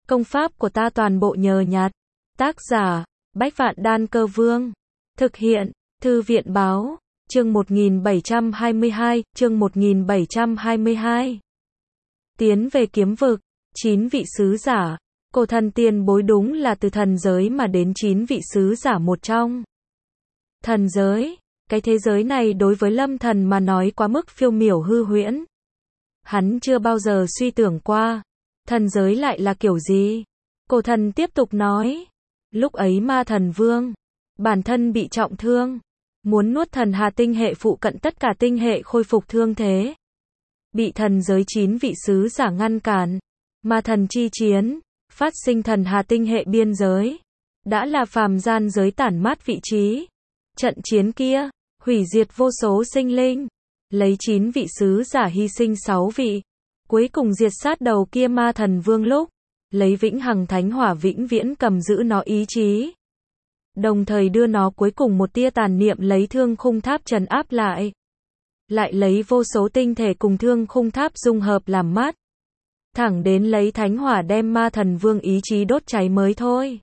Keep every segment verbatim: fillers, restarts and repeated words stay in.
Công pháp của ta toàn bộ nhờ nhặt. Tác giả, Bách Vạn Đan Cơ Vương. Thực hiện, Thư viện Báo. Chương một nghìn bảy trăm hai mươi hai, chương một nghìn bảy trăm hai mươi hai. Tiến về kiếm vực, chín vị sứ giả. Cổ thần tiền bối đúng là từ thần giới mà đến chín vị sứ giả một trong. Thần giới, cái thế giới này đối với Lâm Thần mà nói quá mức phiêu miểu hư huyễn. Hắn chưa bao giờ suy tưởng qua, thần giới lại là kiểu gì? Cổ thần tiếp tục nói, lúc ấy ma thần vương, bản thân bị trọng thương, muốn nuốt thần hà tinh hệ phụ cận tất cả tinh hệ khôi phục thương thế. Bị thần giới chín vị sứ giả ngăn cản, ma thần chi chiến, phát sinh thần hà tinh hệ biên giới, đã là phàm gian giới tản mát vị trí. Trận chiến kia, hủy diệt vô số sinh linh, lấy chín vị sứ giả hy sinh sáu vị, cuối cùng diệt sát đầu kia ma thần vương lúc, lấy vĩnh hằng thánh hỏa vĩnh viễn cầm giữ nó ý chí. Đồng thời đưa nó cuối cùng một tia tàn niệm lấy thương khung tháp trấn áp lại. Lại lấy vô số tinh thể cùng thương khung tháp dung hợp làm mát. Thẳng đến lấy thánh hỏa đem ma thần vương ý chí đốt cháy mới thôi.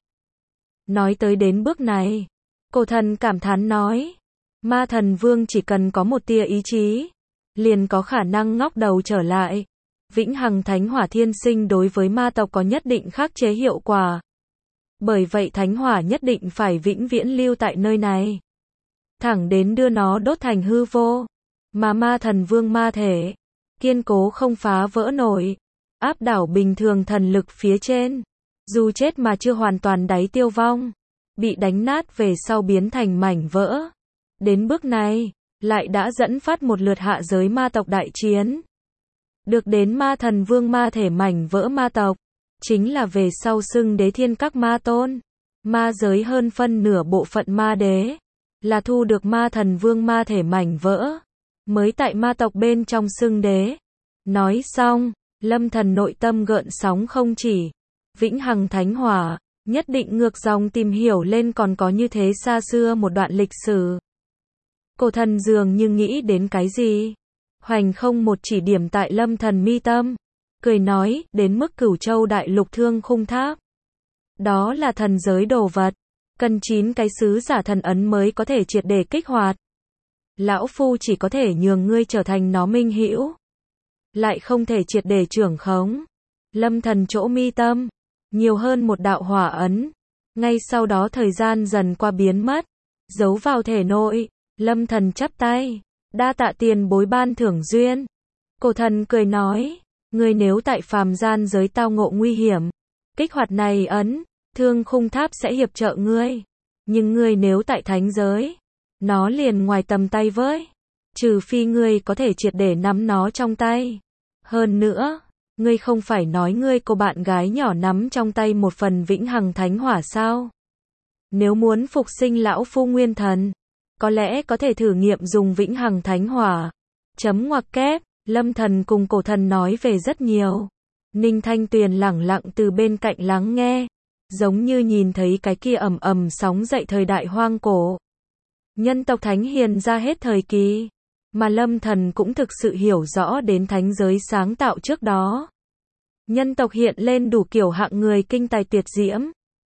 Nói tới đến bước này, cổ thần cảm thán nói, ma thần vương chỉ cần có một tia ý chí, liền có khả năng ngóc đầu trở lại. Vĩnh hằng thánh hỏa thiên sinh đối với ma tộc có nhất định khắc chế hiệu quả. Bởi vậy thánh hỏa nhất định phải vĩnh viễn lưu tại nơi này. Thẳng đến đưa nó đốt thành hư vô. Mà ma thần vương ma thể, kiên cố không phá vỡ nổi, áp đảo bình thường thần lực phía trên. Dù chết mà chưa hoàn toàn đáy tiêu vong, bị đánh nát về sau biến thành mảnh vỡ. Đến bước này, lại đã dẫn phát một lượt hạ giới ma tộc đại chiến. Được đến ma thần vương ma thể mảnh vỡ ma tộc, chính là về sau xưng đế thiên các ma tôn. Ma giới hơn phân nửa bộ phận ma đế, là thu được ma thần vương ma thể mảnh vỡ, mới tại ma tộc bên trong xưng đế. Nói xong, Lâm Thần nội tâm gợn sóng không chỉ. Vĩnh hằng thánh hỏa, nhất định ngược dòng tìm hiểu lên còn có như thế xa xưa một đoạn lịch sử. Cổ thần dường như nghĩ đến cái gì, hoành không một chỉ điểm tại Lâm Thần mi tâm, cười nói, đến mức Cửu Châu đại lục thương khung tháp. Đó là thần giới đồ vật, cần chín cái sứ giả thần ấn mới có thể triệt để kích hoạt. Lão phu chỉ có thể nhường ngươi trở thành nó minh hữu, lại không thể triệt để trưởng khống. Lâm Thần chỗ mi tâm, nhiều hơn một đạo hỏa ấn, ngay sau đó thời gian dần qua biến mất, giấu vào thể nội. Lâm Thần chắp tay, đa tạ tiền bối ban thưởng duyên. Cổ thần cười nói, ngươi nếu tại phàm gian giới tao ngộ nguy hiểm, kích hoạt này ấn, thương khung tháp sẽ hiệp trợ ngươi. Nhưng ngươi nếu tại thánh giới, nó liền ngoài tầm tay với. Trừ phi ngươi có thể triệt để nắm nó trong tay. Hơn nữa, ngươi không phải nói ngươi cô bạn gái nhỏ nắm trong tay một phần vĩnh hằng thánh hỏa sao? Nếu muốn phục sinh lão phu nguyên thần, có lẽ có thể thử nghiệm dùng vĩnh hằng thánh hỏa. Chấm ngoặc kép, Lâm Thần cùng cổ thần nói về rất nhiều. Ninh Thanh Tuyền lẳng lặng từ bên cạnh lắng nghe, giống như nhìn thấy cái kia ầm ầm sóng dậy thời đại hoang cổ. Nhân tộc thánh hiền ra hết thời kỳ, mà Lâm Thần cũng thực sự hiểu rõ đến thánh giới sáng tạo trước đó. Nhân tộc hiện lên đủ kiểu hạng người kinh tài tuyệt diễm.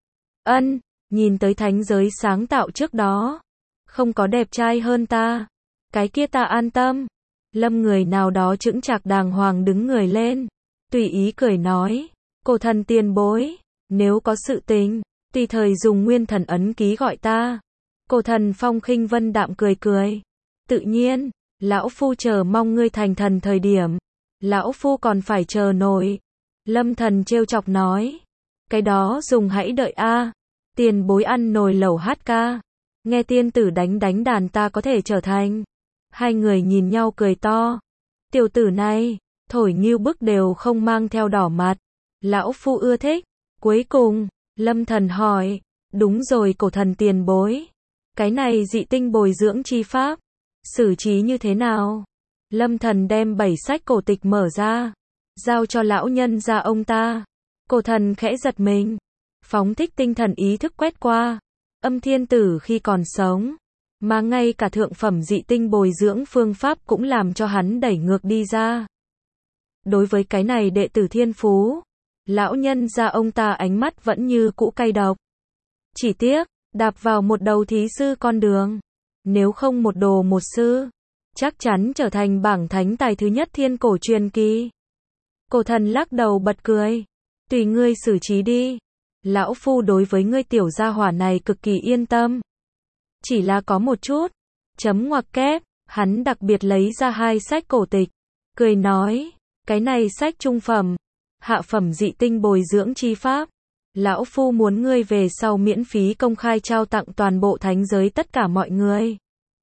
Ân, nhìn tới thánh giới sáng tạo trước đó, không có đẹp trai hơn ta. Cái kia ta an tâm. Lâm người nào đó chững chạc đàng hoàng đứng người lên, tùy ý cười nói, cổ thần tiền bối, nếu có sự tình, tùy thời dùng nguyên thần ấn ký gọi ta. Cổ thần phong khinh vân đạm cười cười, tự nhiên, lão phu chờ mong ngươi thành thần thời điểm, lão phu còn phải chờ nổi. Lâm Thần trêu chọc nói, cái đó dùng hãy đợi a. Tiền bối ăn nồi lẩu hát ca, nghe tiên tử đánh đánh đàn ta có thể trở thành. Hai người nhìn nhau cười to. Tiểu tử này, thổi nghiêu bức đều không mang theo đỏ mặt. Lão phu ưa thích. Cuối cùng, Lâm Thần hỏi, đúng rồi cổ thần tiền bối, cái này dị tinh bồi dưỡng chi pháp, xử trí như thế nào? Lâm Thần đem bảy sách cổ tịch mở ra, giao cho lão nhân gia ông ta. Cổ thần khẽ giật mình, phóng thích tinh thần ý thức quét qua. Âm thiên tử khi còn sống, mà ngay cả thượng phẩm dị tinh bồi dưỡng phương pháp cũng làm cho hắn đẩy ngược đi ra. Đối với cái này đệ tử thiên phú, Lão nhân gia ông ta ánh mắt vẫn như cũ cay độc. Chỉ tiếc, đạp vào một đầu thí sư con đường. Nếu không một đồ một sư, chắc chắn trở thành bảng thánh tài thứ nhất thiên cổ truyền kỳ. Cổ thần lắc đầu bật cười. Tùy ngươi xử trí đi. Lão phu đối với ngươi tiểu gia hỏa này cực kỳ yên tâm. Chỉ là có một chút. Chấm ngoặc kép, hắn đặc biệt lấy ra hai sách cổ tịch. Cười nói, cái này sách trung phẩm, hạ phẩm dị tinh bồi dưỡng chi pháp. Lão phu muốn ngươi về sau miễn phí công khai trao tặng toàn bộ thánh giới tất cả mọi người.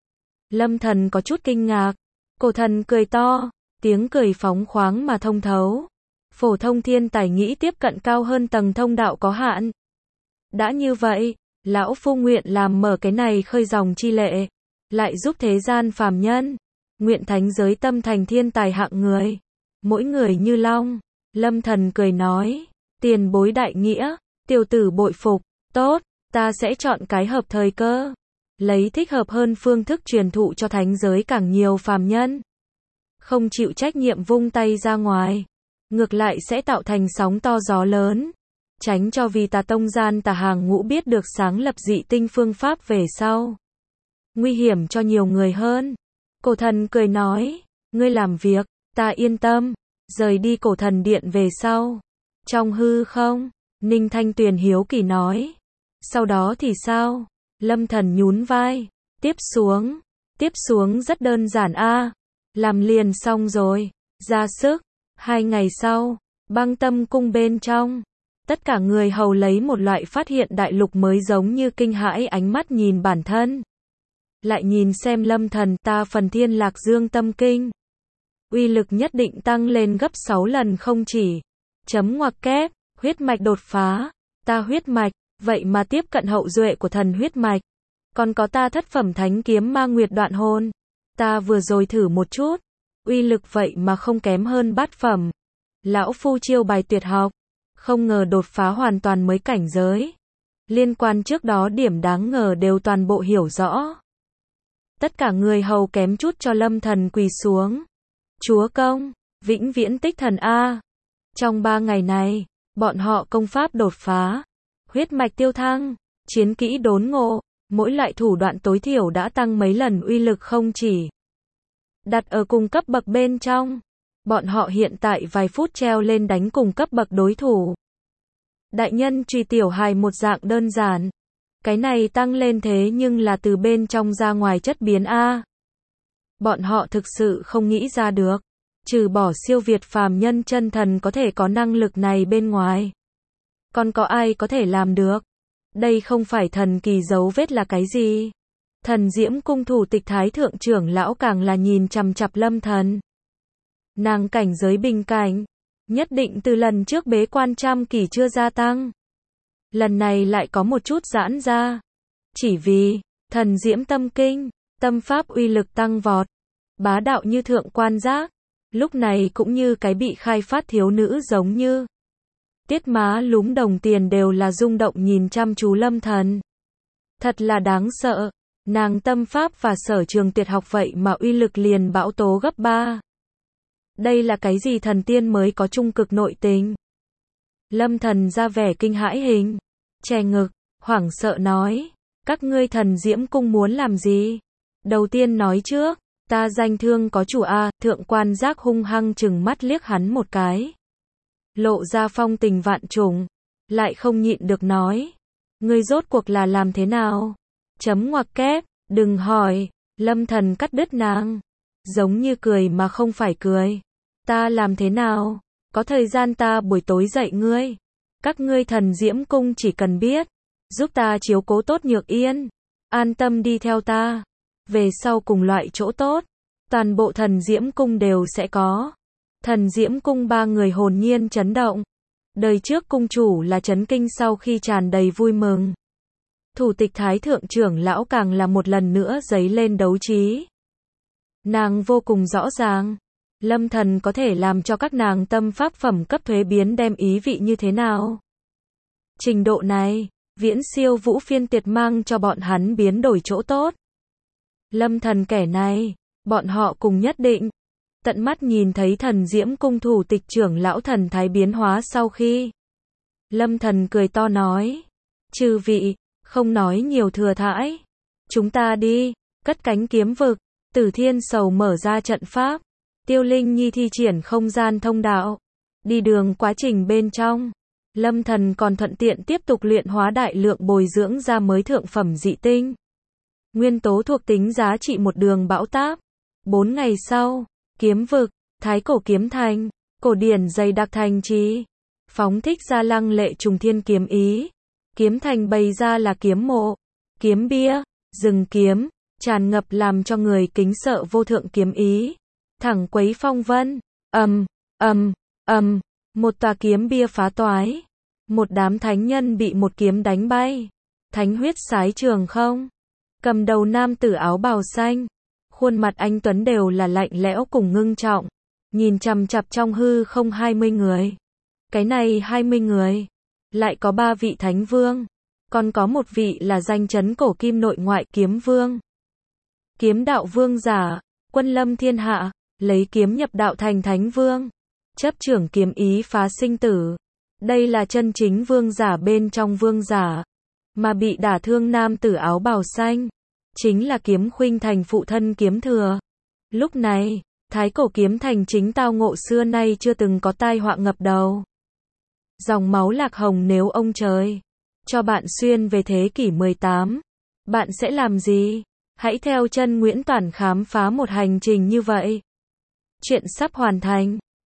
Lâm Thần có chút kinh ngạc. Cổ thần cười to, tiếng cười phóng khoáng mà thông thấu. Phổ thông thiên tài nghĩ tiếp cận cao hơn tầng thông đạo có hạn. Đã như vậy, lão phu nguyện làm mở cái này khơi dòng chi lệ, lại giúp thế gian phàm nhân, nguyện thánh giới tâm thành thiên tài hạng người, mỗi người như long. Lâm Thần cười nói, tiền bối đại nghĩa, tiểu tử bội phục, tốt, ta sẽ chọn cái hợp thời cơ, lấy thích hợp hơn phương thức truyền thụ cho thánh giới càng nhiều phàm nhân. Không chịu trách nhiệm vung tay ra ngoài, ngược lại sẽ tạo thành sóng to gió lớn, tránh cho vì tà tông gian tà hàng ngũ biết được sáng lập dị tinh phương pháp về sau, nguy hiểm cho nhiều người hơn. Cổ thần cười nói, ngươi làm việc, ta yên tâm. Rời đi cổ thần điện về sau, trong hư không, Ninh Thanh Tuyền hiếu kỳ nói, sau đó thì sao? Lâm Thần nhún vai, tiếp xuống, tiếp xuống rất đơn giản a, làm liền xong rồi, ra sức. Hai ngày sau, Băng Tâm cung bên trong, tất cả người hầu lấy một loại phát hiện đại lục mới giống như kinh hãi ánh mắt nhìn bản thân, lại nhìn xem Lâm Thần. Ta phần Thiên Lạc Dương tâm kinh, uy lực nhất định tăng lên gấp sáu lần không chỉ. Chấm ngoặc kép, huyết mạch đột phá, ta huyết mạch, vậy mà tiếp cận hậu duệ của thần huyết mạch. Còn có ta thất phẩm thánh kiếm ma nguyệt đoạn hồn, ta vừa rồi thử một chút, uy lực vậy mà không kém hơn bát phẩm. Lão phu chiêu bài tuyệt học, không ngờ đột phá hoàn toàn mới cảnh giới. Liên quan trước đó điểm đáng ngờ đều toàn bộ hiểu rõ. Tất cả người hầu kém chút cho Lâm Thần quỳ xuống. Chúa công, vĩnh viễn tích thần A. Trong ba ngày này, bọn họ công pháp đột phá, huyết mạch tiêu thăng, chiến kỹ đốn ngộ, mỗi loại thủ đoạn tối thiểu đã tăng mấy lần uy lực không chỉ. Đặt ở cùng cấp bậc bên trong, bọn họ hiện tại vài phút treo lên đánh cùng cấp bậc đối thủ. Đại nhân truy tiểu hài một dạng đơn giản. Cái này tăng lên thế nhưng là từ bên trong ra ngoài chất biến A. Bọn họ thực sự không nghĩ ra được, trừ bỏ siêu việt phàm nhân chân thần có thể có năng lực này bên ngoài, còn có ai có thể làm được? Đây không phải thần kỳ dấu vết là cái gì? Thần Diễm cung thủ tịch thái thượng trưởng lão càng là nhìn chằm chằm Lâm Thần. Nàng cảnh giới bình cảnh, nhất định từ lần trước bế quan trăm kỳ chưa gia tăng. Lần này lại có một chút giãn ra. Chỉ vì, thần Diễm tâm kinh, tâm pháp uy lực tăng vọt, bá đạo như thượng quan giác, lúc này cũng như cái bị khai phát thiếu nữ giống như. Tiết má lúm đồng tiền đều là rung động nhìn chăm chú Lâm Thần. Thật là đáng sợ, nàng tâm pháp và sở trường tuyệt học vậy mà uy lực liền bão tố gấp ba. Đây là cái gì thần tiên mới có trung cực nội tình? Lâm Thần ra vẻ kinh hãi hình, chè ngực, hoảng sợ nói, các ngươi thần Diễm cung muốn làm gì? Đầu tiên nói trước, ta danh thương có chủ a. Thượng quan giác hung hăng chừng mắt liếc hắn một cái, lộ ra phong tình vạn trùng, lại không nhịn được nói, ngươi rốt cuộc là làm thế nào? Chấm ngoặc kép, đừng hỏi. Lâm Thần cắt đứt nàng, giống như cười mà không phải cười. Ta làm thế nào? Có thời gian ta buổi tối dạy ngươi. Các ngươi thần Diễm cung chỉ cần biết, giúp ta chiếu cố tốt Nhược Yên, an tâm đi theo ta. Về sau cùng loại chỗ tốt, toàn bộ thần Diễm cung đều sẽ có. Thần Diễm cung ba người hồn nhiên chấn động. Đời trước cung chủ là chấn kinh sau khi tràn đầy vui mừng. Thủ tịch thái thượng trưởng lão càng là một lần nữa dấy lên đấu trí. Nàng vô cùng rõ ràng, Lâm Thần có thể làm cho các nàng tâm pháp phẩm cấp thuế biến đem ý vị như thế nào. Trình độ này, viễn siêu Vũ Phiên Tiệt mang cho bọn hắn biến đổi chỗ tốt. Lâm Thần kẻ này, bọn họ cùng nhất định. Tận mắt nhìn thấy thần Diễm cung thủ tịch trưởng lão thần thái biến hóa sau khi Lâm Thần cười to nói. Chư vị, không nói nhiều thừa thãi. Chúng ta đi, cất cánh kiếm vực. Tử Thiên Sầu mở ra trận pháp. Tiêu Linh Nhi thi triển không gian thông đạo. Đi đường quá trình bên trong. Lâm Thần còn thuận tiện tiếp tục luyện hóa đại lượng bồi dưỡng ra mới thượng phẩm dị tinh. Nguyên tố thuộc tính giá trị một đường bão táp. Bốn ngày sau, kiếm vực, thái cổ kiếm thành, cổ điển dày đặc thành trì. Phóng thích ra lăng lệ trùng thiên kiếm ý. Kiếm thành bày ra là kiếm mộ, kiếm bia, rừng kiếm, tràn ngập làm cho người kính sợ vô thượng kiếm ý. Thẳng quấy phong vân, ầm, ầm, ầm, một tòa kiếm bia phá toái. Một đám thánh nhân bị một kiếm đánh bay. Thánh huyết sái trường không. Cầm đầu nam tử áo bào xanh. Khuôn mặt anh tuấn đều là lạnh lẽo cùng ngưng trọng. Nhìn chằm chằm trong hư không hai mươi người. Cái này hai mươi người. Lại có ba vị thánh vương. Còn có một vị là danh chấn cổ kim nội ngoại kiếm vương. Kiếm đạo vương giả. Quân lâm thiên hạ. Lấy kiếm nhập đạo thành thánh vương. Chấp trưởng kiếm ý phá sinh tử. Đây là chân chính vương giả bên trong vương giả. Mà bị đả thương nam tử áo bào xanh. Chính là kiếm khuynh thành phụ thân kiếm thừa. Lúc này, thái cổ kiếm thành chính tao ngộ xưa nay chưa từng có tai họa ngập đầu. Dòng máu lạc hồng nếu ông trời cho bạn xuyên về thế kỷ mười tám. Bạn sẽ làm gì? Hãy theo chân Nguyễn Toản khám phá một hành trình như vậy. Chuyện sắp hoàn thành.